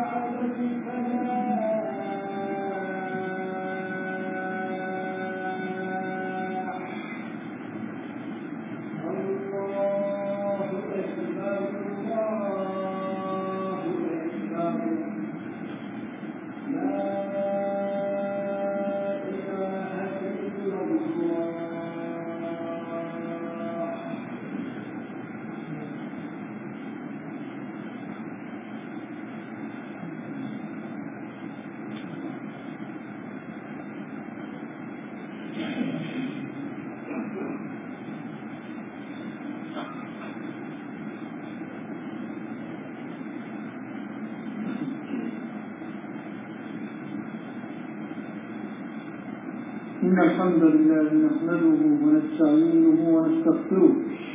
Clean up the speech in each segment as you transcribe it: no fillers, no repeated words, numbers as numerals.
إن الحمد لله نحمده ونستعينه ونستغفره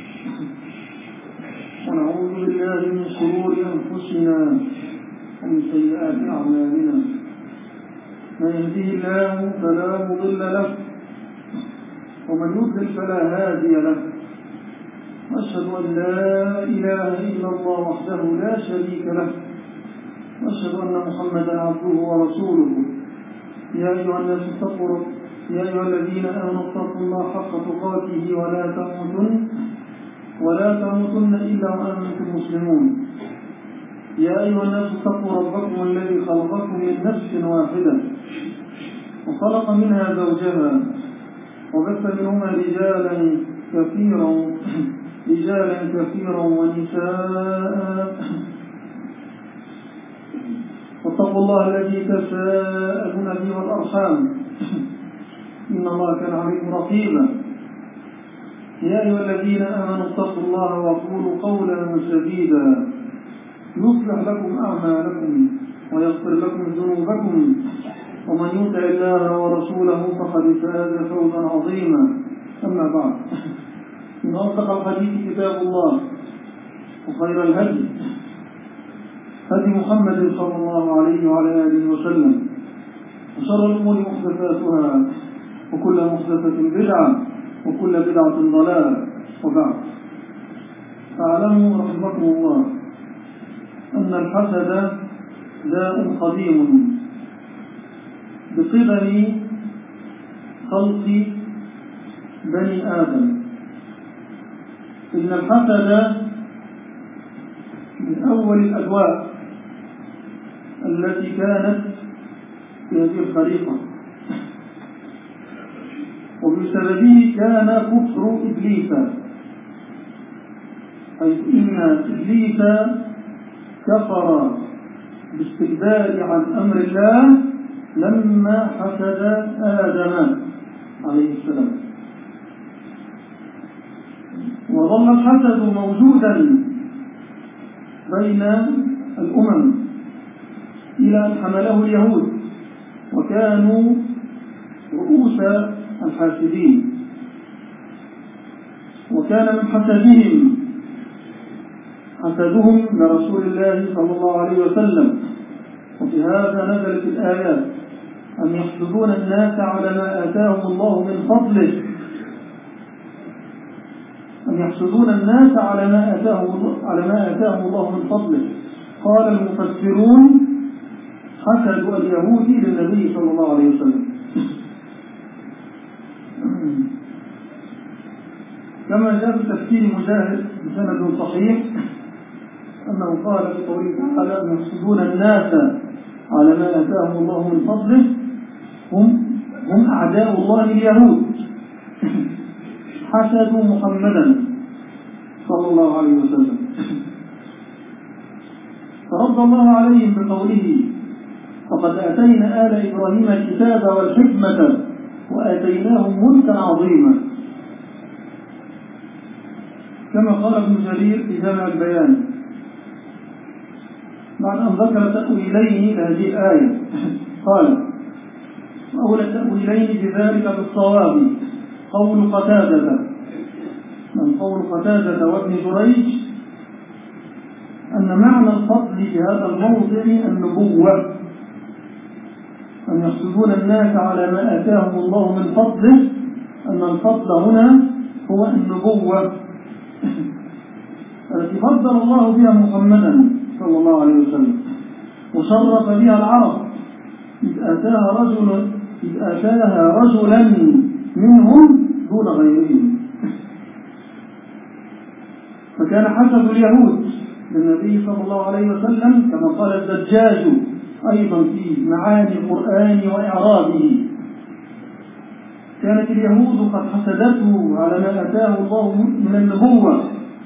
ونعوذ بالله من شرور أنفسنا ومن سيئات أعمالنا. من يهده الله فلا مضل له ومن يضلل فلا هادي له. وأشهد أن لا إله إلا الله وحده لا شريك له وأشهد أن محمدا عبده ورسوله. يا أيها الناس يا أيها الذين آمنوا اتقوا الله حق تقاته ولا تموتن إلا وأنتم مسلمون. يا أيها الناس اتقوا ربكم الذي خلقكم من نفس واحدة وخلق منها زوجها وبث منهما رجالا كثيرا ونساء. واتقوا الله الذي تساءلون به والأرحام إن الله كان عليكم رقيبا. يا أيها الذين آمنوا اتقوا الله وقولوا قولا سديدا يصلح لكم أعمالكم ويغفر لكم ذنوبكم ومن يطع الله ورسوله فقد فاز فوزا عظيما. أما بعد، إن أصدق الحديث كتاب الله وخير الهدي هدي محمد صلى الله عليه وعلى آله وسلم وشر الأمور محدثاتها وكل محدثة بدعة وكل بدعة ضلالة. وبعد، فاعلموا رحمكم الله أن الحسد داء قديم بقدم خلق بني آدم. إن الحسد من أول الأدواء التي كانت في هذه الخليقة، وبسببه كان كفر إبليس، حيث إن إبليس كفر باستكبار عن أمر الله لما حسد آدم عليه السلام. وظل الحسد موجودا بين الأمم إلى أن حمله اليهود وكانوا رؤوس الحاسدين. وكان من حسدهم لرسول الله صلى الله عليه وسلم. وفي هذا نزلت الآيات أن يحسدون الناس على ما آتاهم الله من فضله، أن يحسدون الناس على ما آتاهم الله من فضله. قال المفسرون: حسد اليهود للنبي صلى الله عليه وسلم. كما جاء في تفسير مجاهد بسند صحيح أنه قال في قوله تعالى: أن يحسدون الناس على ما آتاهم الله من فضله هم أعداء الله اليهود حسدوا محمدا صلى الله عليه وسلم. فرد الله عليهم بقوله: وقد آتينا آل إبراهيم الكتاب والحكمة وآتيناهم ملكا عظيما. كما قال ابن جرير في جامع البيان بعد أن ذكر تأويلين لهذه الآية، قال: وأولى التأويلين بذلك بالصواب قول قتادة وابن جريج أن معنى الفضل في هذا الموضع النبوة، أن يحسدون الناس على ما آتاهم الله من فضله، أن الفضل هنا هو النبوة التي فضل الله بها محمدا صلى الله عليه وسلم. وشرف بها العرب إذ آتاها رجلا منهم دون غيرهم. فكان حسد اليهود للنبي صلى الله عليه وسلم كما قال الزجاج أيضا في معاني القرآن وإعرابه، كانت اليهود قد حسدته على ما أتاه الله من النبوة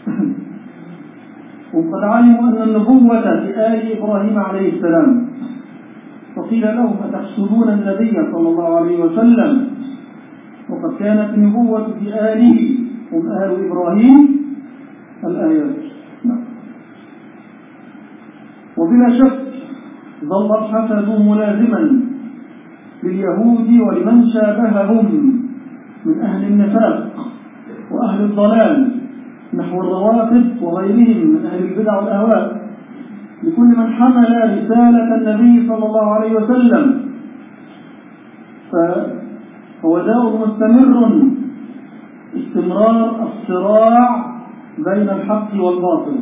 وقد علموا أن النبوة في آل إبراهيم عليه السلام، فقيل لهم أتحسدون النبي صلى الله عليه وسلم وقد كانت النبوة في آله هم آل إبراهيم الآيات. وبلا شك ظل الحسد ملازما لليهود ولمن شابههم من أهل النفاق وأهل الضلال نحو الروافض وغيرهم من أهل البدع والأهواء، لكل من حمل رسالة النبي صلى الله عليه وسلم. فهو داء مستمر استمرار الصراع بين الحق والباطل.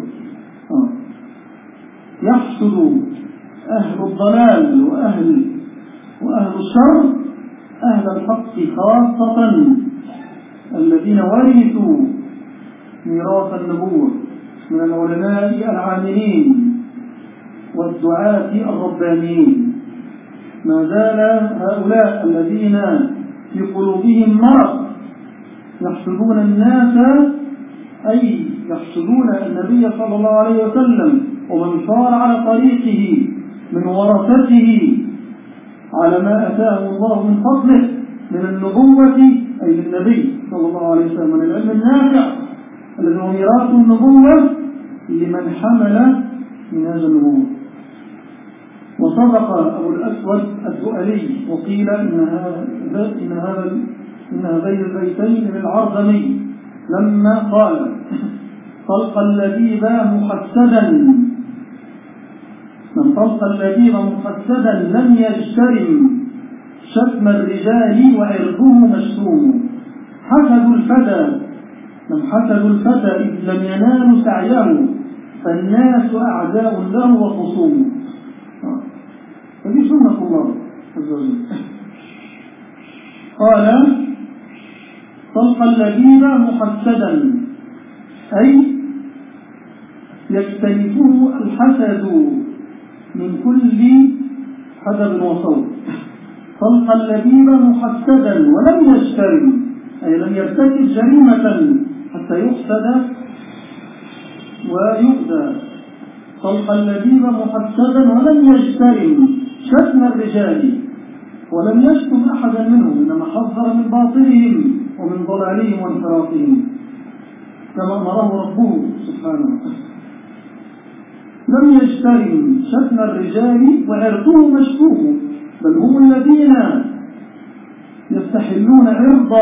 يحسد أهل الضلال وأهل الشر أهل الحق خاصة الذين ورثوا ميراث النبوة من العلماء العاملين والدعاة الربانيين. ما زال هؤلاء الذين في قلوبهم مرض يحسدون الناس، أي يحسدون النبي صلى الله عليه وسلم ومن صار على طريقه من ورثته على ما أتاه الله من فضله من النبوة، أي للنبي صلى الله عليه وسلم من العلم النافع الذي هو ميراث النبوة لمن حمل من هذا النبوة. وصدق أبو الأسود الدؤلي وقيل إن هذين البيتين للعرضمي لما قال طلق اللبيب محسدا من طلق اللبيب محسدا لم يجترم شتم الرجال وعرضه مشتوم. حسدوا الفتى إذ لم ينالوا سعيه فالناس أعداء له وخصوم. هذه سنة الله عز وجل. قال طلق اللبيب محسدا أي يجتنبه الحسد من كل حدب وصوت. طلق اللبيب محسدا ولم يجترم أي لم يرتكب جريمة حتى يحسد ويؤذى. طلق اللبيب محسدا ولم يجترم شتم الرجال ولم يشتم أحدا منهم، إنما حذر من باطلهم ومن ضلالهم وانحرافهم كما أمره ربه سبحانه. لم يجترم شتم الرجال وعرضه مشتوم، بل هم الذين يستحلون عرض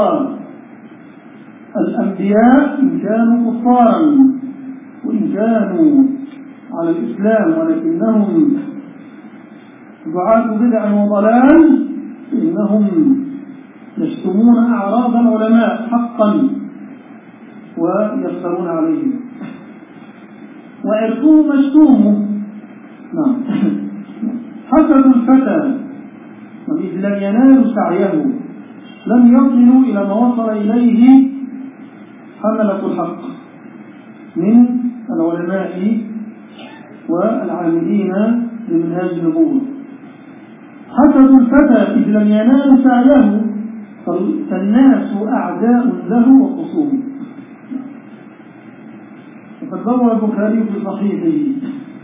الأنبياء إن كانوا كفارا وإن كانوا على الإسلام ولكنهم دعاة بدع وضلال، إنهم يشتمون أعراض العلماء حقا ويفترون عليهم وعرضه مشتوم. نعم. حسدوا الفتى وإذ لم ينالوا سعيه لم يصلوا إلى ما وصل إليه حملة الحق من العلماء والعاملين لمنهاج النبوة. حسدوا الفتى إذ لم ينالوا سعيه فالناس أعداء له وخصوم. وقد روى البخاري في صحيحه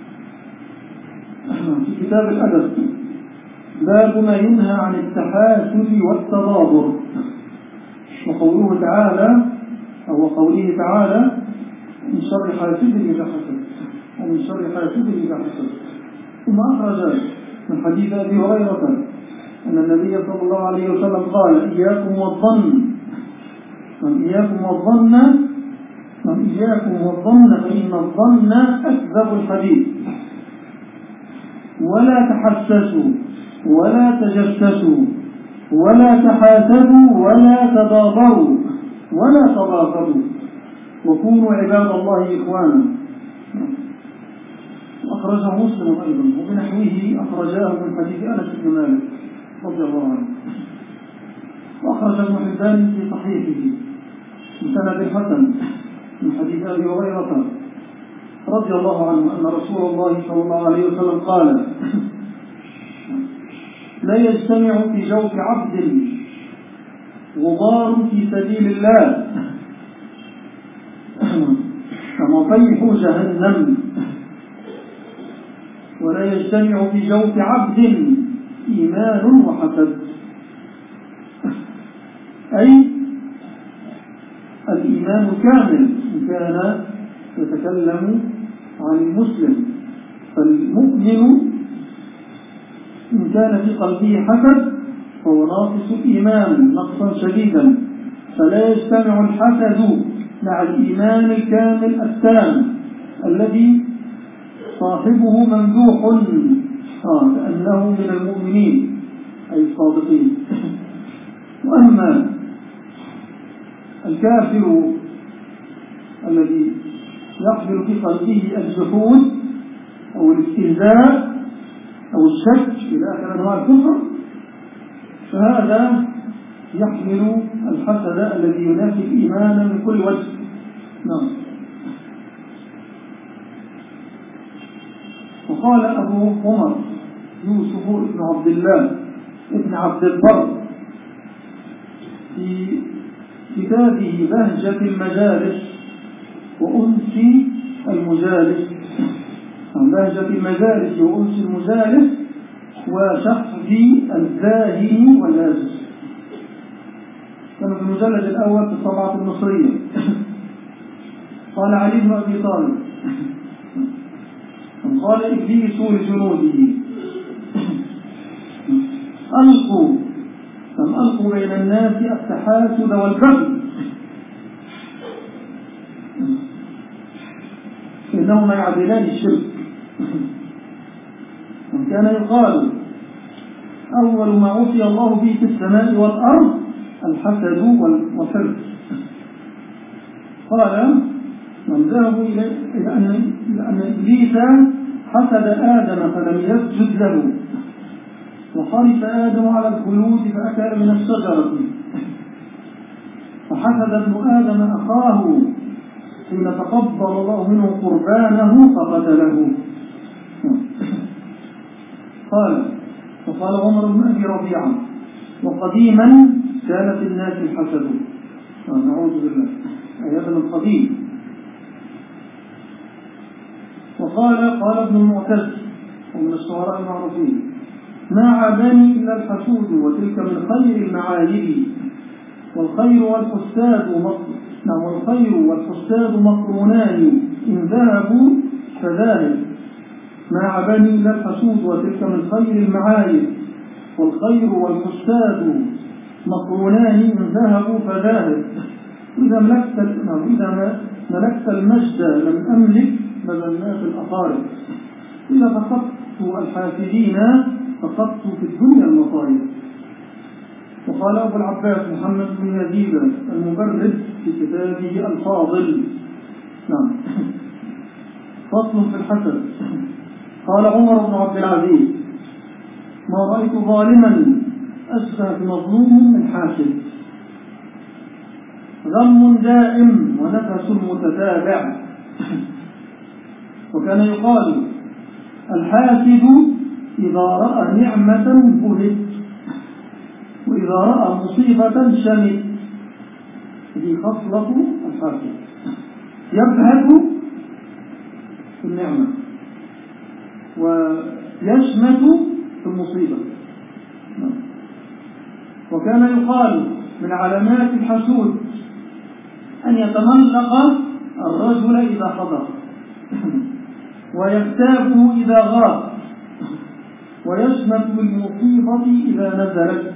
في كتاب الأدب باب ما ينهى عن التحاسد والتضابر، وقوله تعالى أو قوله تعالى من شر حاسد إذا حسد ومن شر حاسد إذا حسد. ثم أخرج من حديث أبي هريرة أن النبي صلى الله عليه وسلم قال إياكم والظن فإن الظن أكذب الحديث، ولا تحسسوا ولا تجسسوا ولا تحاسدوا ولا تضابروا ولا تضافروا وكونوا عباد الله إخوانا. أخرجه مسلم أيضا، وبنحوه أخرجاه من حديث أنس بن مالك رضي الله عنه. وأخرج ابن حبان في صحيحه بسند حسن من حديث أبي هريرة رضي الله عنه أن رسول الله صلى الله عليه وسلم قال: لا يجتمع في جوف عبد غبار في سبيل الله كمطيح جهنم، ولا يجتمع في جوف عبد إيمان وحسد، أي الإيمان الكامل إن كان يتكلم عن المسلم. فالمؤمن إن كان في قلبه حسد فهو ناقص الإيمان نقصا شديدا، فلا يجتمع الحسد مع الإيمان الكامل التام الذي صاحبه ممدوح لأنه من المؤمنين أي الصادقين. وأما الكافر الذي يحمل في قلبه الجحود أو الاستهزاء أو الشك إلى آخر أنواع الكفر، فهذا يحمل الحسد الذي ينافي الإيمان من كل وجه. نعم. وقال أبو عمر يوسف بن عبد الله ابن عبد البر في كتابه بهجة المجالس وأنس المجالس، بهجة المجالس وأنس المجالس وشحذ الزاهي واللازم، كان في المجلد الأول في الطبعة المصرية. قال علي بن أبي طالب: قال إبليس لجنوده: ألقوا بين الناس التحاسد والبغي، إنهما يعدلان الشرك. وكان يقال: أول ما عصي الله به في السماء والأرض الحسد والحرص. قال: من ذهبوا إلى أن إبليس حسد آدم فلم يسجد له، وحرص آدم على الخلود فأكل من الشجرة، فحسد ابن آدم أخاه حين تقبل الله منه قربانه فقتله. وقال عمر بن أبي ربيعة: وقديما كان في الناس الحسد. نعوذ بالله، هذا من قديم. وقال ابن المعتز ومن الشعراء المعروفين: ما عابني إلا الحسود وتلك من خير المعايب، والخير والحساد مقرونان إن ذهبوا فذاهب. ما عابني إلا الحسود وتلك من خير المعايب، والخير والحساد مقرونان إن ذهبوا فذاهب. إذا ملكت المجد لم أملك مذنات الأقارب، إذا فقدت الحاسدين فقدت في الدنيا المصائب. وقال أبو العباس محمد بن يزيد المبرد في كتابه الفاضل: نعم. فصل في الحسد. قال عمر بن عبد العزيز: ما رأيت ظالما أشبه بمظلوم من حاسد، غم دائم ونفس متتابع. وكان يقال: الحاسد إذا رأى نعمة بهت، وإذا رأى مصيبة شمت. هذه خصلة الحاسد، يبهت في النعمة ويشمت في المصيبة. وكان يقال: من علامات الحسود أن يتملق الرجل إذا حضر، ويغتابه إذا غاب، ويشمت بالمصيبة إذا نزلت.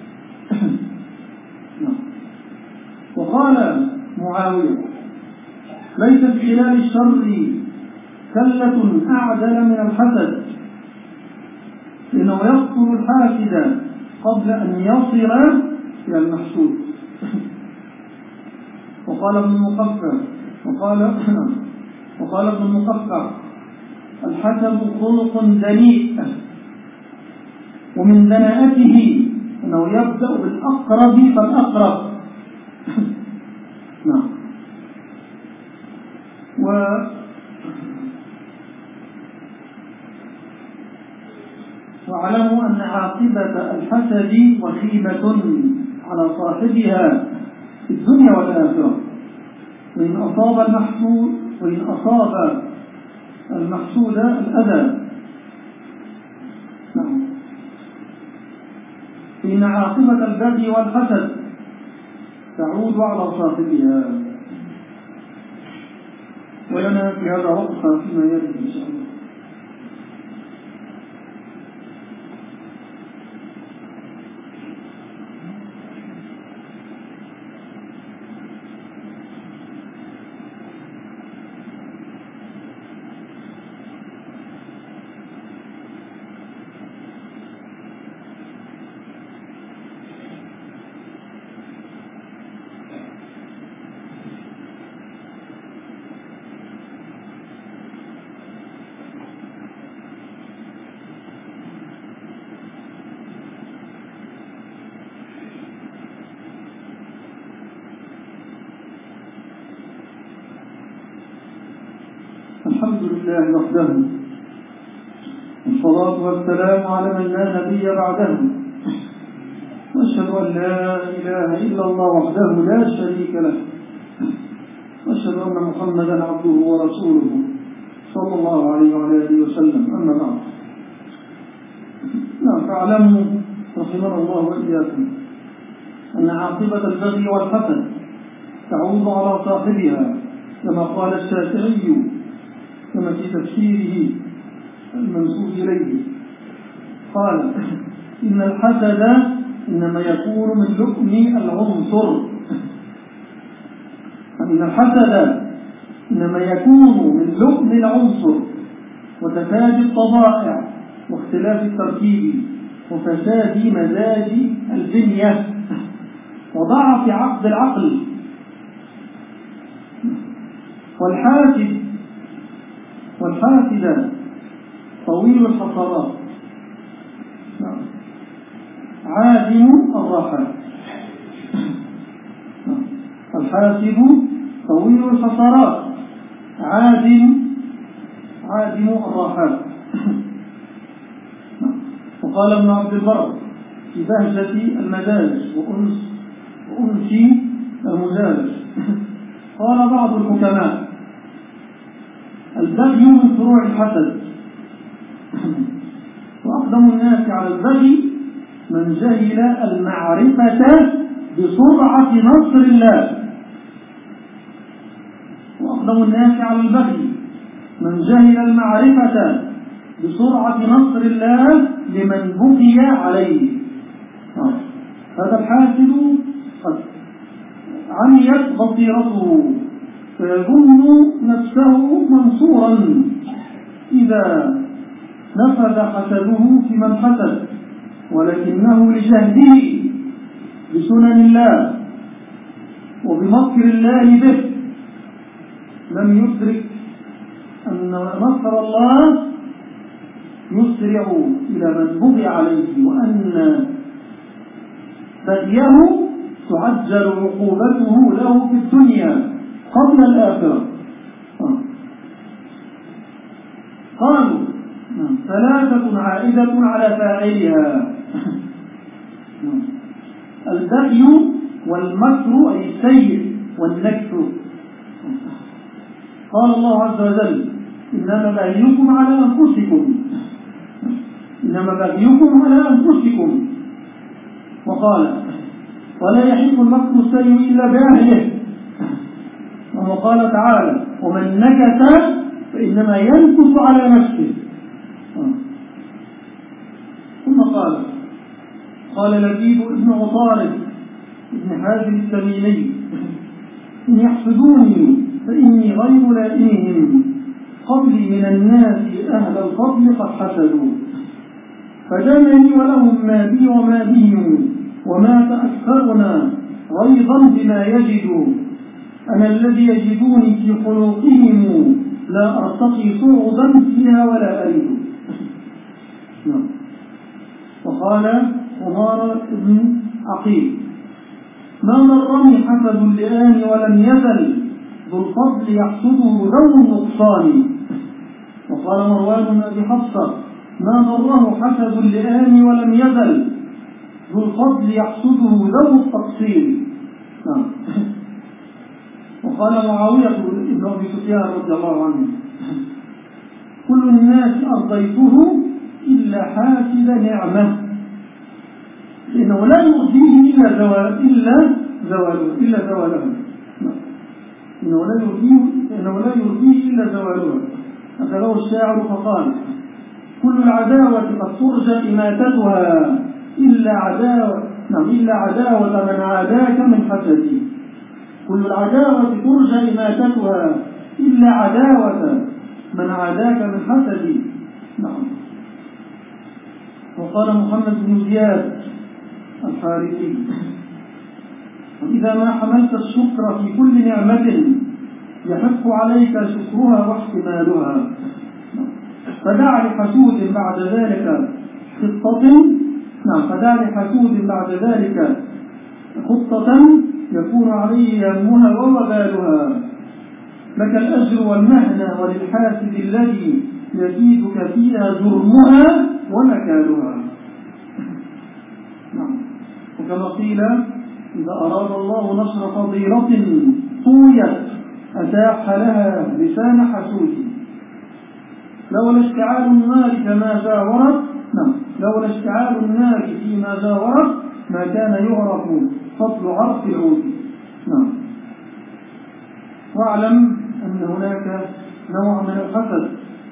وقال معاوية: ليس في خلال الشر كلة أعدل من الحسد، إنه يقتل الحاسد قبل أن يصل إلى المحسود. وقال ابن المقفع الحسد خلق دنيء، ومن دناءته أنه يبدأ بالأقرب فالأقرب. نعم. واعلموا أن عاقبة الحسد وخيمة على صاحبها في الدنيا والآخرة، وإن أصاب المحسود الأذى. نعم. إن عاقبة البغي والحسد تعود على صاحبها. ولنا في هذا وقفة فيما يلي إن شاء الله. الحمد لله وحده، والصلاة والسلام على من لا نبي بعده، وأشهد أن لا إله إلا الله وحده لا شريك له، وأشهد أن محمدا عبده ورسوله صلى الله عليه وعلى آله وسلم. أما بعد، فاعلموا رحمنا الله وإياكم أن عاقبة البغي والحسد تعود على صاحبها، كما قال الشافعي كما في تفسيره المنسوب إليه، قال: إن الحسد إنما يكون من لؤم العنصر. إن الحسد إنما يكون من لؤم العنصر وتفادي الطبائع واختلاف التركيب وفساد مزاج البنية وضعف عقد العقل. والحاسد طويل الحصرات عادم الراحات. الحاسد طويل الحصرات عادم الراحات. وقال ابن عبد البر في بهجة المدارج وأنس المجالس، قال بعض الحكماء: البغي من فروع الحسد، وأقدم الناس على البغي من جهل المعرفة بسرعة نصر الله. وأقدم الناس على البغي من جهل المعرفة بسرعة نصر الله لمن بغي عليه. هذا الحاسد قد عميت بصيرته فيظن نفسه منصورا إذا نفذ حسده في من حسد، ولكنه لجهله بسنن الله وبمكر الله به لم يدرك أن نصر الله يسرع إلى من بغي عليه، وأن بغيه تعجل عقوبته له في الدنيا قبل الآخرة. قالوا: ثلاثة عائدة على فاعلها: البغي والمكر أي السيء والنكر. قال الله عز وجل: إنما بغيكم على أنفسكم. وقال: ولا يحق المكر السيء إلا بأهله. وقال تعالى: ومن نكث فإنما ينكث على نفسه. ثم قال لبيب ابن عطارد ابن حازم التميمي: إن يحسدوني فإني غير لائمهم، قبلي من الناس أهل الفضل قد حسدوا، فجمعني ولهم ما بي وما بهم، وما تأكثرنا غيظا بما يجدوا. أنا الذي يجدوني في خلقهم لا أرتقي صعودا فيها ولا أريد. وقال عمار بن عقيل: ما ضرني حسد اللئام ولم يزل ذو الفضل يحسده ذو النقصان. وقال مروان بن أبي حفصة: ما ضره حسد اللئام ولم يزل ذو الفضل يحسده ذو التقصير. وقال معاوية بن أبي سفيان رضي الله عنه: كل الناس أرضيته إلا حاسد نعمة، إنه لا يرضيه إلا زوالها. إنه لا يرضيه إلا زوالها. أخذه الشاعر فقال: كل العداوة قد ترجى إماتتها إلا عداوة من عاداك من حسدي. كل العداوة ترجى إماتتها إلا عداوة من عاداك من حسدي. وقال محمد بن زياد الحارثي: إذا ما حملت الشكر في كل نعمة يحق عليك شكرها واحتمالها، فدع لحسود بعد ذلك خطة يكون عليه يمها ووبالها. لك الأجر والمهنة وللحاسد الذي يزيدك فيها جرمها ونكالها. وكما قيل: إذا أراد الله نشر فضيلة طويت أتاح لها لسان حسود. لولا اشتعال النار فيما جاورت ما كان يعرف فضل عرف العود. واعلم أن هناك نوع من الحسد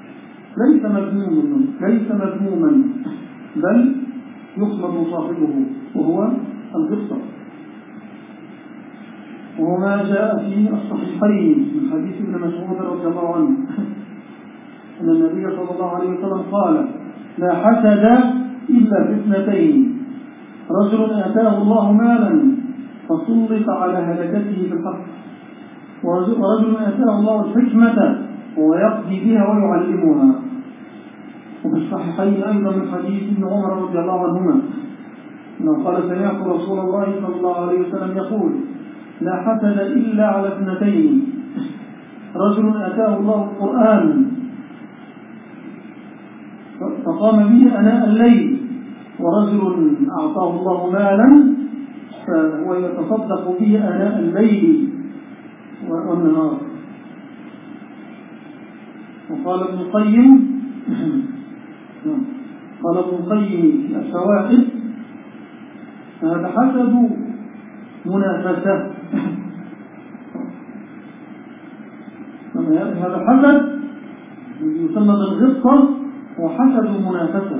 ليس مذموما بل يخلط صاحبه، وهو الغبطة. وهو ما جاء في الصحيحين من حديث ابن مسعود رضي الله عنه أن النبي صلى الله عليه وسلم قال: لا حسد إلا في اثنتين: رجل آتاه الله مالا فسلط على هلكته بالحق، ورجل آتاه الله الحكمة وهو يقضي بها ويعلمها. وفي الصحيحين أيضا من حديث ابن عمر رضي الله عنهما أنه قال: سمعت رسول الله صلى الله عليه وسلم يقول: لا حسد إلا على اثنتين: رجل آتاه الله القرآن فقام به آناء الليل، ورجل أعطاه الله مالا فهو يتصدق به آناء الليل والنهار. وقال ابن القيم في الفوائد: هذا حسد منافسة. هذا حسد يسمى بالغبطة وحسد منافسة،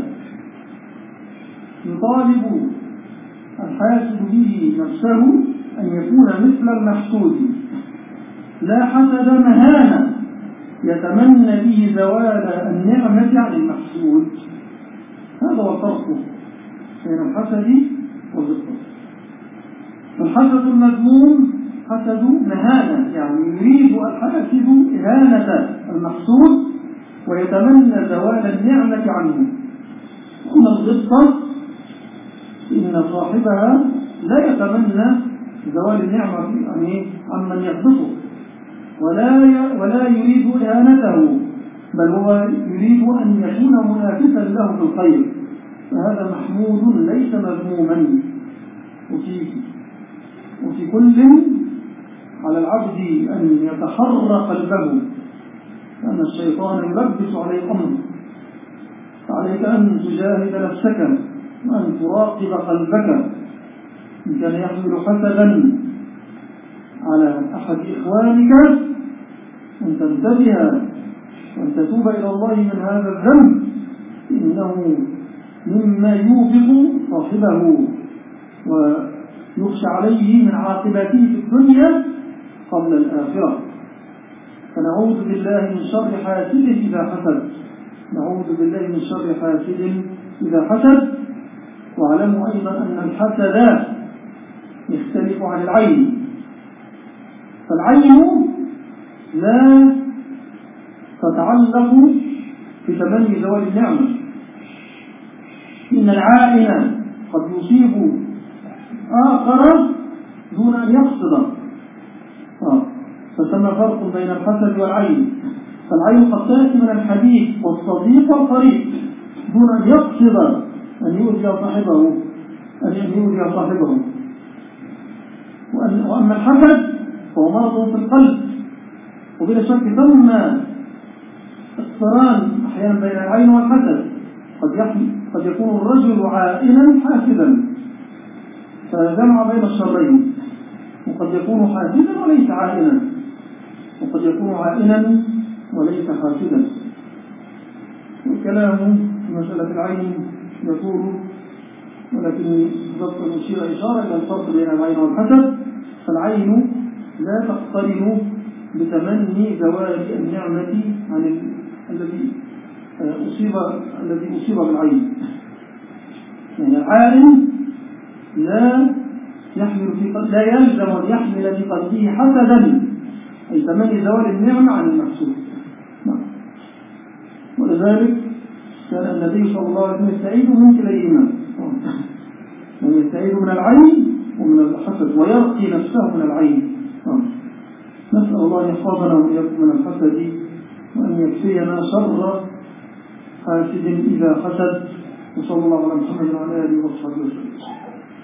يطالب الحاسد به نفسه أن يكون مثل المحسود. لا حسد مهانة يتمنى به زوال النعمة عن المحسود. هذا هو الفرق بين الحسد والغبطة. الحسد المذموم حسد مهانة، يعني يريد الحاسد إهانة المحسود ويتمنى زوال النعمة عنه. أما الغبطة إن صاحبها لا يتمنى زوال النعمة عمن يغبطه، ولا يريد إهانته، بل هو يريد أن يكون منافسا له في الخير، فهذا محمود ليس مذموما. وفي كل على العبد أن يتحرى قلبه، لأن الشيطان يلبس عليه أمر، فعليك أن تجاهد نفسك وأن تراقب قلبك. إن كان يحمل حسدا على أحد إخوانك أن تنتبه وأن تتوب إلى الله من هذا الذنب، إنه مما يوبق صاحبه ويخشى عليه من عاقبته في الدنيا قبل الآخرة. فنعوذ بالله من شر حاسد إذا حسد. نعوذ بالله من شر حاسد إذا حسد. واعلموا أيضا أن الحسد يختلف عن العين. فالعين لا تتعلق بتمني زوال النعمة. إن العائن قد يصيب آخر دون أن يقصد، فثم فرق بين الحسد والعين. فالعين قد تأتي من الحبيب والصديق والقريب دون أن يقصد أن يؤذي صاحبه. وأما الحسد فهو مرض في القلب، وبلا شك ثم اقتران أحيانا بين العين والحسد. قد يكون الرجل عائنا حاسدا فجمع بين الشرين، وقد يكون حاسدا وليس عائنا، وقد يكون عائنا وليس حاسدا. والكلام في مسألة العين يطول، ولكن بالضبط نشير إشارة إلى الفرق بين العين والحسد. فالعين لا تقترن بتمني زوال النعمة عن الذي أصيب بالعين. يعني العالم لا يلزم أن يحمل في قلبه حسدا، أي تمني زوال النعمة عن المحسود. ولذلك كان النبي صلى الله عليه وسلم يستعيذ من كليهما، يستعيذ من العين ومن الحسد، ويرقي نفسه من العين. نسأل الله أن يحفظنا وإياكم من الحسد، وأن يكفينا شر حاسد إذا حسد. وصلى الله على محمد وعلى آله وصحبه وسلم.